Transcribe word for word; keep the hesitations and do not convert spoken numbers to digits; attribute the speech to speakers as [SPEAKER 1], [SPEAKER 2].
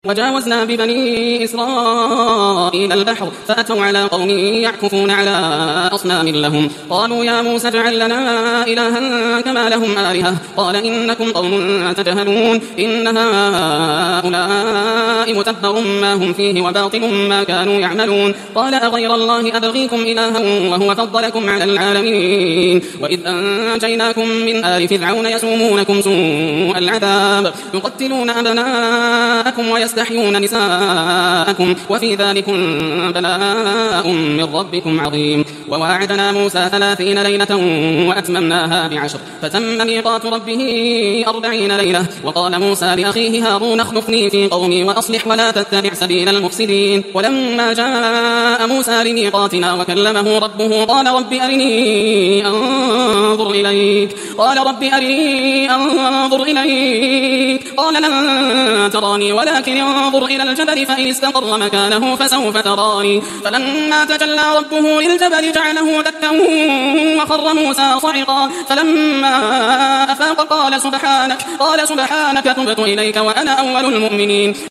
[SPEAKER 1] وجاوزنا ببني إسرائيل البحر فأتوا على قوم يعكفون على أصنام لهم قالوا يا موسى اجعل لنا إلها كما لهم آلهة قال إنكم قوم تجهلون إن هؤلاء متبر ما هم فيه وباطل ما كانوا يعملون قال أغير الله أبغيكم إلها وهو فضلكم على العالمين وإذ أنجيناكم من آل فرعون يسومونكم سوء العذاب يقتلون أبناءكم ويستحيون نساءكم وفي ذلكم بلاء من ربكم عظيم وواعدنا موسى ثلاثين ليلة وأتممناها بعشر فتم ميقات ربه أربعين ليلة وقال موسى لأخيه هارون اخلفني في قومي وأصلح ولا تتبع سبيل المفسدين ولما جاء موسى لميقاتنا وكلمه ربه قال رب أرني أنظر إليك قال رب أرني أنظر إليك قال لن تراني ولكن انظر إلى الجبل فإن استقر مكانه فسوف تراني فلما تجلى ربه للجبل جعله دكا وخر موسى صعقا فلما أفاق قال سبحانك قال سبحانك تبت إليك وأنا أول المؤمنين